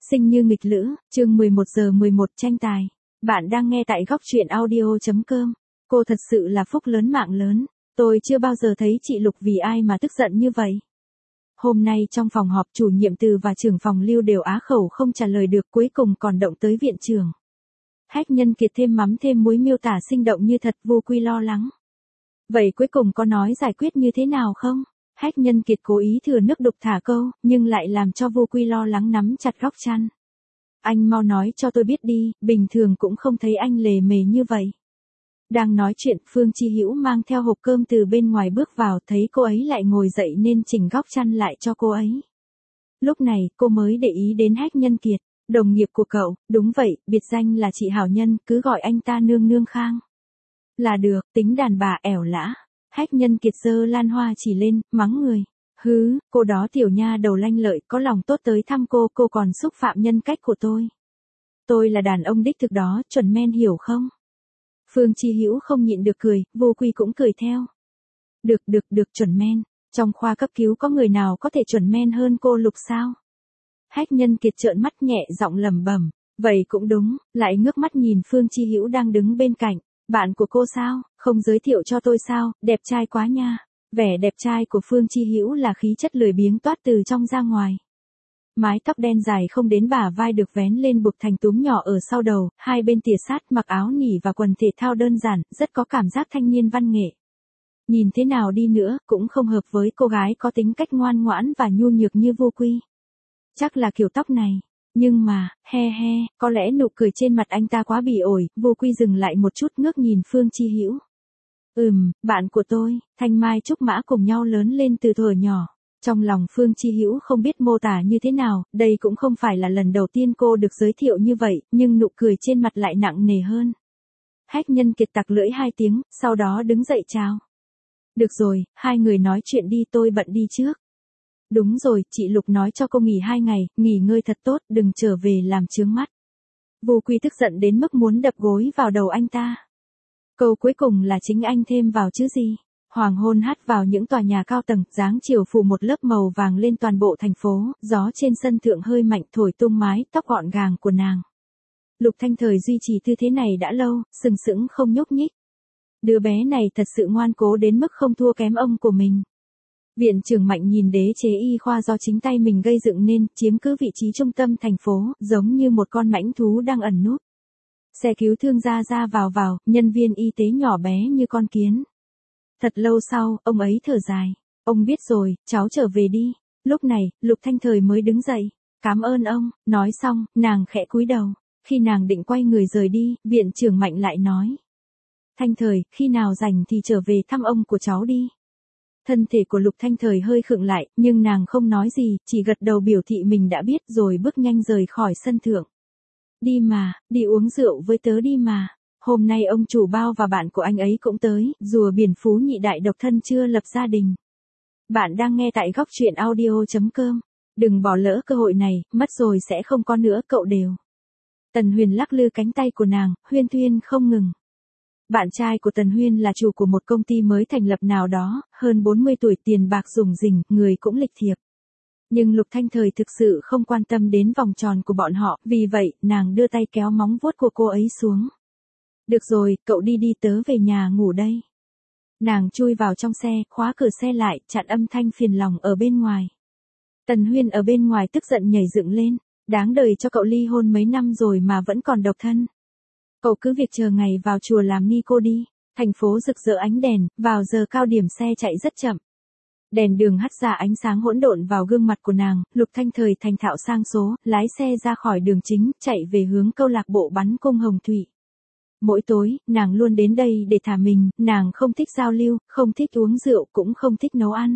Sinh như nghịch lữ, chương 11 giờ 11 tranh tài. Bạn đang nghe tại góc truyện audio.com. Cô thật sự là phúc lớn mạng lớn. Tôi chưa bao giờ thấy chị Lục vì ai mà tức giận như vậy. Hôm nay trong phòng họp chủ nhiệm Từ và trưởng phòng Lưu đều á khẩu không trả lời được, cuối cùng còn động tới viện trưởng. Hách Nhân Kiệt thêm mắm thêm muối miêu tả sinh động như thật, Vô Quy lo lắng. Vậy cuối cùng có nói giải quyết như thế nào không? Hách Nhân Kiệt cố ý thừa nước đục thả câu, nhưng lại làm cho Vô Quy lo lắng nắm chặt góc chăn. Anh mau nói cho tôi biết đi, bình thường cũng không thấy anh lề mề như vậy. Đang nói chuyện, Phương Chi Hữu mang theo hộp cơm từ bên ngoài bước vào, thấy cô ấy lại ngồi dậy nên chỉnh góc chăn lại cho cô ấy. Lúc này, cô mới để ý đến Hách Nhân Kiệt, đồng nghiệp của cậu. Đúng vậy, biệt danh là chị Hảo Nhân, cứ gọi anh ta nương nương Khang. Là được, tính đàn bà ẻo lã. Hách Nhân Kiệt giơ lan hoa chỉ lên, mắng người. Hứ, cô đó tiểu nha đầu lanh lợi, có lòng tốt tới thăm cô còn xúc phạm nhân cách của tôi. Tôi là đàn ông đích thực đó, chuẩn men hiểu không? Phương Chi Hữu không nhịn được cười, Vô Quy cũng cười theo. Được, chuẩn men. Trong khoa cấp cứu có người nào có thể chuẩn men hơn cô Lục sao? Hách Nhân Kiệt trợn mắt nhẹ giọng lẩm bẩm. Vậy cũng đúng, lại ngước mắt nhìn Phương Chi Hữu đang đứng bên cạnh. Bạn của cô sao, không giới thiệu cho tôi sao, đẹp trai quá nha. Vẻ đẹp trai của Phương Chi Hữu là khí chất lười biếng toát từ trong ra ngoài. Mái tóc đen dài không đến bả vai được vén lên buộc thành túm nhỏ ở sau đầu, hai bên tỉa sát, mặc áo nỉ và quần thể thao đơn giản, rất có cảm giác thanh niên văn nghệ. Nhìn thế nào đi nữa, cũng không hợp với cô gái có tính cách ngoan ngoãn và nhu nhược như Vô Quy. Chắc là kiểu tóc này. Nhưng mà, có lẽ nụ cười trên mặt anh ta quá bỉ ổi, Vô Quy dừng lại một chút ngước nhìn Phương Chi Hữu. Bạn của tôi, Thanh Mai Trúc Mã cùng nhau lớn lên từ thuở nhỏ. Trong lòng Phương Chi Hữu không biết mô tả như thế nào, đây cũng không phải là lần đầu tiên cô được giới thiệu như vậy, nhưng nụ cười trên mặt lại nặng nề hơn. Hách Nhân Kiệt tặc lưỡi 2 tiếng, sau đó đứng dậy chào. Được rồi, hai người nói chuyện đi, tôi bận đi trước. Đúng rồi, chị Lục nói cho cô nghỉ 2 ngày, nghỉ ngơi thật tốt, đừng trở về làm chướng mắt. Vô Quy tức giận đến mức muốn đập gối vào đầu anh ta. Câu cuối cùng là chính anh thêm vào chứ gì. Hoàng hôn hắt vào những tòa nhà cao tầng, dáng chiều phủ một lớp màu vàng lên toàn bộ thành phố, gió trên sân thượng hơi mạnh thổi tung mái tóc gọn gàng của nàng. Lục Thanh Thời duy trì tư thế này đã lâu, sừng sững không nhúc nhích. Đứa bé này thật sự ngoan cố đến mức không thua kém ông của mình. Viện trưởng Mạnh nhìn đế chế y khoa do chính tay mình gây dựng nên, chiếm cứ vị trí trung tâm thành phố, giống như một con mãnh thú đang ẩn núp. Xe cứu thương ra vào, nhân viên y tế nhỏ bé như con kiến. Thật lâu sau, ông ấy thở dài. Ông biết rồi, cháu trở về đi. Lúc này, Lục Thanh Thời mới đứng dậy. Cảm ơn ông, nói xong, nàng khẽ cúi đầu. Khi nàng định quay người rời đi, viện trưởng Mạnh lại nói. Thanh Thời, khi nào rảnh thì trở về thăm ông của cháu đi. Thân thể của Lục Thanh Thời hơi khựng lại, nhưng nàng không nói gì, chỉ gật đầu biểu thị mình đã biết rồi bước nhanh rời khỏi sân thượng. Đi mà, đi uống rượu với tớ đi mà. Hôm nay ông chủ Bao và bạn của anh ấy cũng tới, rùa biển Phú Nhị Đại độc thân chưa lập gia đình. Bạn đang nghe tại góc truyện audio.com. Đừng bỏ lỡ cơ hội này, mất rồi sẽ không có nữa, cậu đều. Tần Huyền lắc lư cánh tay của nàng, huyên thuyên không ngừng. Bạn trai của Tần Huyên là chủ của một công ty mới thành lập nào đó, hơn 40 tuổi, tiền bạc rủng rỉnh, người cũng lịch thiệp. Nhưng Lục Thanh Thời thực sự không quan tâm đến vòng tròn của bọn họ, vì vậy, nàng đưa tay kéo móng vuốt của cô ấy xuống. Được rồi, cậu đi tớ về nhà ngủ đây. Nàng chui vào trong xe, khóa cửa xe lại, chặn âm thanh phiền lòng ở bên ngoài. Tần Huyên ở bên ngoài tức giận nhảy dựng lên. Đáng đời cho cậu ly hôn mấy năm rồi mà vẫn còn độc thân. Cậu cứ việc chờ ngày vào chùa làm ni cô đi. Thành phố rực rỡ ánh đèn, vào giờ cao điểm xe chạy rất chậm. Đèn đường hắt ra ánh sáng hỗn độn vào gương mặt của nàng, Lục Thanh Thời thành thạo sang số, lái xe ra khỏi đường chính, chạy về hướng câu lạc bộ bắn cung Hồng Thủy. Mỗi tối, nàng luôn đến đây để thả mình, nàng không thích giao lưu, không thích uống rượu, cũng không thích nấu ăn.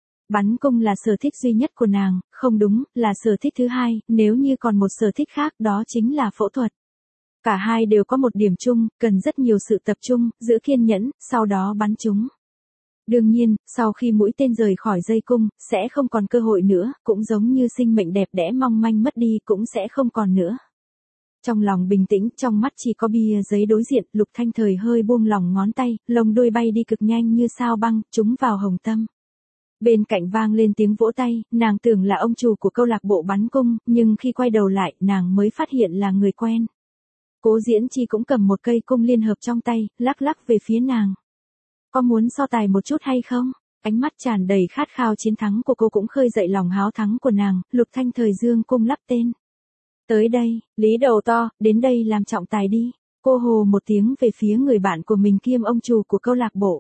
Bắn cung là sở thích duy nhất của nàng, không đúng, là sở thích thứ hai, nếu như còn một sở thích khác đó chính là phẫu thuật. Cả hai đều có một điểm chung, cần rất nhiều sự tập trung, giữ kiên nhẫn, sau đó bắn chúng. Đương nhiên, sau khi mũi tên rời khỏi dây cung, sẽ không còn cơ hội nữa, cũng giống như sinh mệnh đẹp đẽ mong manh mất đi cũng sẽ không còn nữa. Trong lòng bình tĩnh, trong mắt chỉ có bìa giấy đối diện, Lục Thanh Thời hơi buông lỏng ngón tay, lông đuôi bay đi cực nhanh như sao băng, trúng vào hồng tâm. Bên cạnh vang lên tiếng vỗ tay, nàng tưởng là ông chủ của câu lạc bộ bắn cung, nhưng khi quay đầu lại, nàng mới phát hiện là người quen. Cố Diễn Chi cũng cầm một cây cung liên hợp trong tay, lắc lắc về phía nàng. Có muốn so tài một chút hay không? Ánh mắt tràn đầy khát khao chiến thắng của cô cũng khơi dậy lòng háo thắng của nàng, Lục Thanh Thời dương cung lắp tên. Tới đây, Lý Đầu To, đến đây làm trọng tài đi. Cô hồ một tiếng về phía người bạn của mình kiêm ông chủ của câu lạc bộ.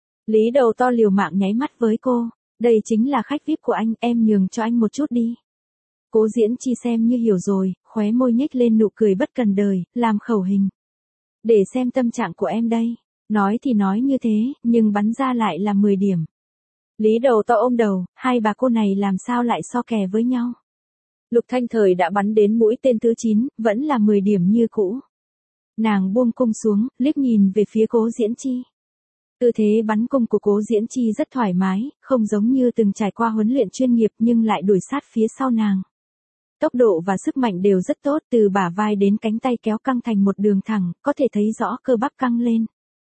Lý Đầu To liều mạng nháy mắt với cô. Đây chính là khách VIP của anh, em nhường cho anh một chút đi. Cố Diễn Chi xem như hiểu rồi, khóe môi nhếch lên nụ cười bất cần đời, làm khẩu hình. Để xem tâm trạng của em đây. Nói thì nói như thế, nhưng bắn ra lại là 10 điểm. Lý Đầu To ôm đầu, hai bà cô này làm sao lại so kè với nhau. Lục Thanh Thời đã bắn đến mũi tên thứ 9, vẫn là 10 điểm như cũ. Nàng buông cung xuống, liếc nhìn về phía Cố Diễn Chi. Tư thế bắn cung của Cố Diễn Chi rất thoải mái, không giống như từng trải qua huấn luyện chuyên nghiệp nhưng lại đuổi sát phía sau nàng. Tốc độ và sức mạnh đều rất tốt, từ bả vai đến cánh tay kéo căng thành một đường thẳng, có thể thấy rõ cơ bắp căng lên.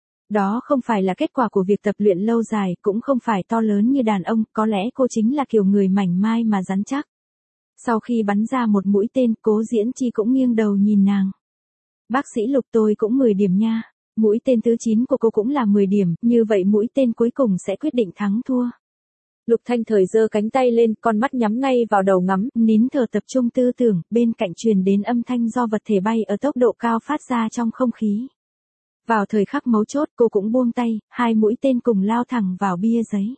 Đó không phải là kết quả của việc tập luyện lâu dài, cũng không phải to lớn như đàn ông, có lẽ cô chính là kiểu người mảnh mai mà rắn chắc. Sau khi bắn ra một mũi tên, Cố Diễn Chi cũng nghiêng đầu nhìn nàng. Bác sĩ Lục, tôi cũng 10 điểm nha. Mũi tên thứ 9 của cô cũng là 10 điểm, như vậy mũi tên cuối cùng sẽ quyết định thắng thua. Lục Thanh Thời giơ cánh tay lên, con mắt nhắm ngay vào đầu ngắm, nín thở tập trung tư tưởng, bên cạnh truyền đến âm thanh do vật thể bay ở tốc độ cao phát ra trong không khí. Vào thời khắc mấu chốt cô cũng buông tay, hai mũi tên cùng lao thẳng vào bia giấy.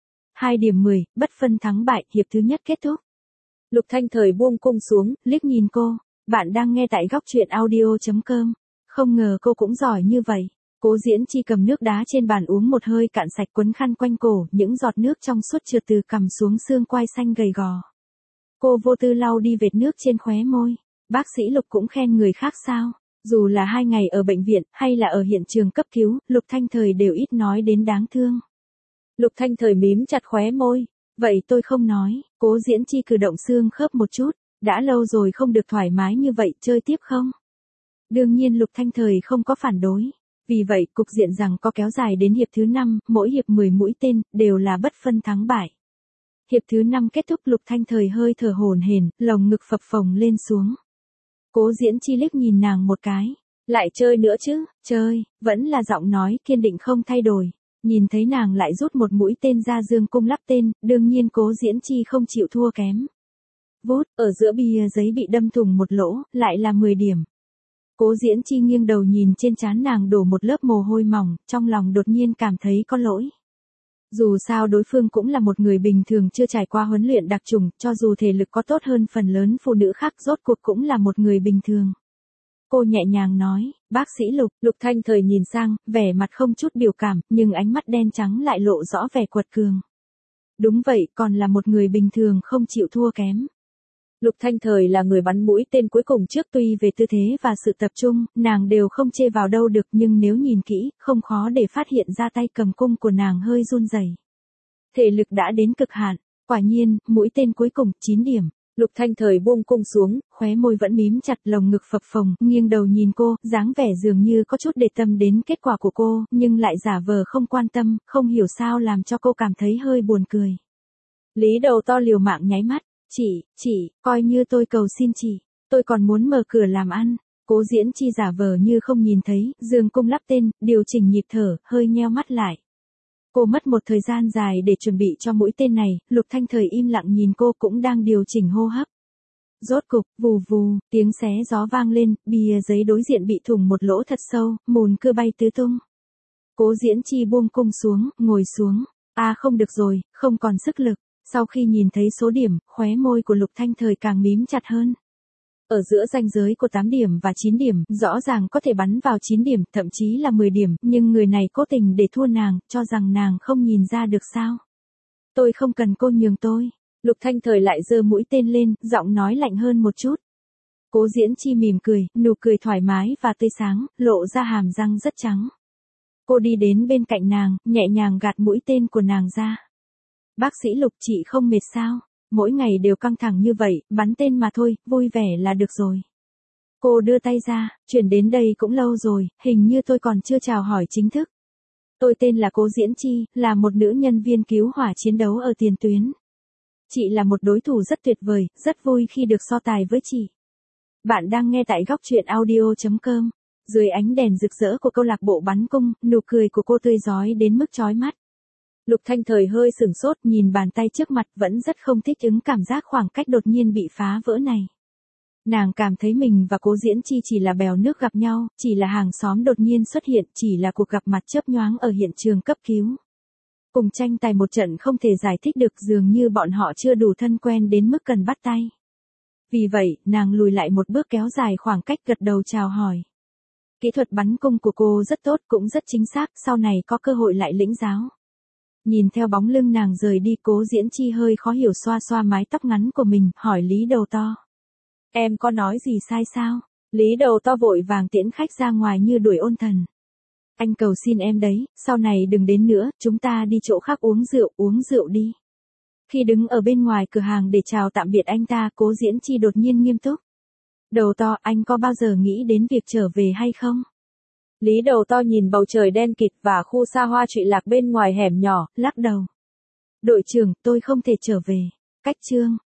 2 điểm 10, bất phân thắng bại, hiệp thứ nhất kết thúc. Lục Thanh Thời buông cung xuống, liếc nhìn cô, bạn đang nghe tại góc truyện audio.com. Không ngờ cô cũng giỏi như vậy. Cố Diễn Chi cầm nước đá trên bàn uống một hơi cạn sạch, quấn khăn quanh cổ, những giọt nước trong suốt trượt từ cằm xuống xương quai xanh gầy gò. Cô vô tư lau đi vệt nước trên khóe môi. Bác sĩ Lục cũng khen người khác sao? Dù là 2 ngày ở bệnh viện, hay là ở hiện trường cấp cứu, Lục Thanh Thời đều ít nói đến đáng thương. Lục Thanh Thời mím chặt khóe môi. Vậy tôi không nói. Cố Diễn Chi cử động xương khớp một chút. Đã lâu rồi không được thoải mái như vậy, chơi tiếp không? Đương nhiên Lục Thanh Thời không có phản đối. Vì vậy, cục diện rằng có kéo dài đến hiệp thứ 5, mỗi hiệp 10 mũi tên, đều là bất phân thắng bại. Hiệp thứ 5 kết thúc, Lục Thanh Thời hơi thở hổn hển, lồng ngực phập phồng lên xuống. Cố Diễn Chi liếc nhìn nàng một cái. Lại chơi nữa chứ? Chơi, vẫn là giọng nói kiên định không thay đổi. Nhìn thấy nàng lại rút một mũi tên ra dương cung lắp tên, đương nhiên Cố Diễn Chi không chịu thua kém. Vút, ở giữa bìa giấy bị đâm thủng một lỗ, lại là 10 điểm. Cố Diễn Chi nghiêng đầu nhìn trên trán nàng đổ một lớp mồ hôi mỏng, trong lòng đột nhiên cảm thấy có lỗi. Dù sao đối phương cũng là một người bình thường chưa trải qua huấn luyện đặc chủng, cho dù thể lực có tốt hơn phần lớn phụ nữ khác, rốt cuộc cũng là một người bình thường. Cô nhẹ nhàng nói, bác sĩ Lục. Lục Thanh Thời nhìn sang, vẻ mặt không chút biểu cảm, nhưng ánh mắt đen trắng lại lộ rõ vẻ quật cường. Đúng vậy, còn là một người bình thường không chịu thua kém. Lục Thanh Thời là người bắn mũi tên cuối cùng trước, tuy về tư thế và sự tập trung, nàng đều không chê vào đâu được, nhưng nếu nhìn kỹ, không khó để phát hiện ra tay cầm cung của nàng hơi run rẩy. Thể lực đã đến cực hạn, quả nhiên, mũi tên cuối cùng, 9 điểm. Lục Thanh Thời buông cung xuống, khóe môi vẫn mím chặt, lồng ngực phập phồng, nghiêng đầu nhìn cô, dáng vẻ dường như có chút để tâm đến kết quả của cô, nhưng lại giả vờ không quan tâm, không hiểu sao làm cho cô cảm thấy hơi buồn cười. Lý Đầu To liều mạng nháy mắt. Chị, coi như tôi cầu xin chị, tôi còn muốn mở cửa làm ăn. Cố Diễn Chi giả vờ như không nhìn thấy, dương cung lắp tên, điều chỉnh nhịp thở, hơi nheo mắt lại. Cô mất một thời gian dài để chuẩn bị cho mũi tên này, Lục Thanh Thời im lặng nhìn cô cũng đang điều chỉnh hô hấp. Rốt cục, vù vù, tiếng xé gió vang lên, bìa giấy đối diện bị thủng một lỗ thật sâu, mùn cưa bay tứ tung. Cố Diễn Chi buông cung xuống, ngồi xuống. Không được rồi, không còn sức lực. Sau khi nhìn thấy số điểm, khóe môi của Lục Thanh Thời càng mím chặt hơn. Ở giữa ranh giới của 8 điểm và 9 điểm, rõ ràng có thể bắn vào 9 điểm, thậm chí là 10 điểm, nhưng người này cố tình để thua nàng, cho rằng nàng không nhìn ra được sao. Tôi không cần cô nhường tôi. Lục Thanh Thời lại giơ mũi tên lên, giọng nói lạnh hơn một chút. Cố Diễn Chi mỉm cười, nụ cười thoải mái và tươi sáng, lộ ra hàm răng rất trắng. Cô đi đến bên cạnh nàng, nhẹ nhàng gạt mũi tên của nàng ra. Bác sĩ Lục, chị không mệt sao? Mỗi ngày đều căng thẳng như vậy, bắn tên mà thôi, vui vẻ là được rồi. Cô đưa tay ra, chuyển đến đây cũng lâu rồi, hình như tôi còn chưa chào hỏi chính thức. Tôi tên là Cố Diễn Chi, là một nữ nhân viên cứu hỏa chiến đấu ở tiền tuyến. Chị là một đối thủ rất tuyệt vời, rất vui khi được so tài với chị. Bạn đang nghe tại góc truyện audio.com. Dưới ánh đèn rực rỡ của câu lạc bộ bắn cung, nụ cười của cô tươi rói đến mức chói mắt. Lục Thanh Thời hơi sửng sốt nhìn bàn tay trước mặt vẫn rất không thích ứng cảm giác khoảng cách đột nhiên bị phá vỡ này. Nàng cảm thấy mình và Cố Diễn Chi chỉ là bèo nước gặp nhau, chỉ là hàng xóm đột nhiên xuất hiện, chỉ là cuộc gặp mặt chớp nhoáng ở hiện trường cấp cứu. Cùng tranh tài một trận không thể giải thích được, dường như bọn họ chưa đủ thân quen đến mức cần bắt tay. Vì vậy, nàng lùi lại một bước kéo dài khoảng cách gật đầu chào hỏi. Kỹ thuật bắn cung của cô rất tốt cũng rất chính xác, sau này có cơ hội lại lĩnh giáo. Nhìn theo bóng lưng nàng rời đi, Cố Diễn Chi hơi khó hiểu xoa xoa mái tóc ngắn của mình, hỏi Lý Đầu To. Em có nói gì sai sao? Lý Đầu To vội vàng tiễn khách ra ngoài như đuổi ôn thần. Anh cầu xin em đấy, sau này đừng đến nữa, chúng ta đi chỗ khác uống rượu đi. Khi đứng ở bên ngoài cửa hàng để chào tạm biệt anh ta, Cố Diễn Chi đột nhiên nghiêm túc. Đầu To, anh có bao giờ nghĩ đến việc trở về hay không? Lý Đầu To nhìn bầu trời đen kịt và khu xa hoa trụy lạc bên ngoài hẻm nhỏ, lắc đầu. Đội trưởng, tôi không thể trở về. Cách chương.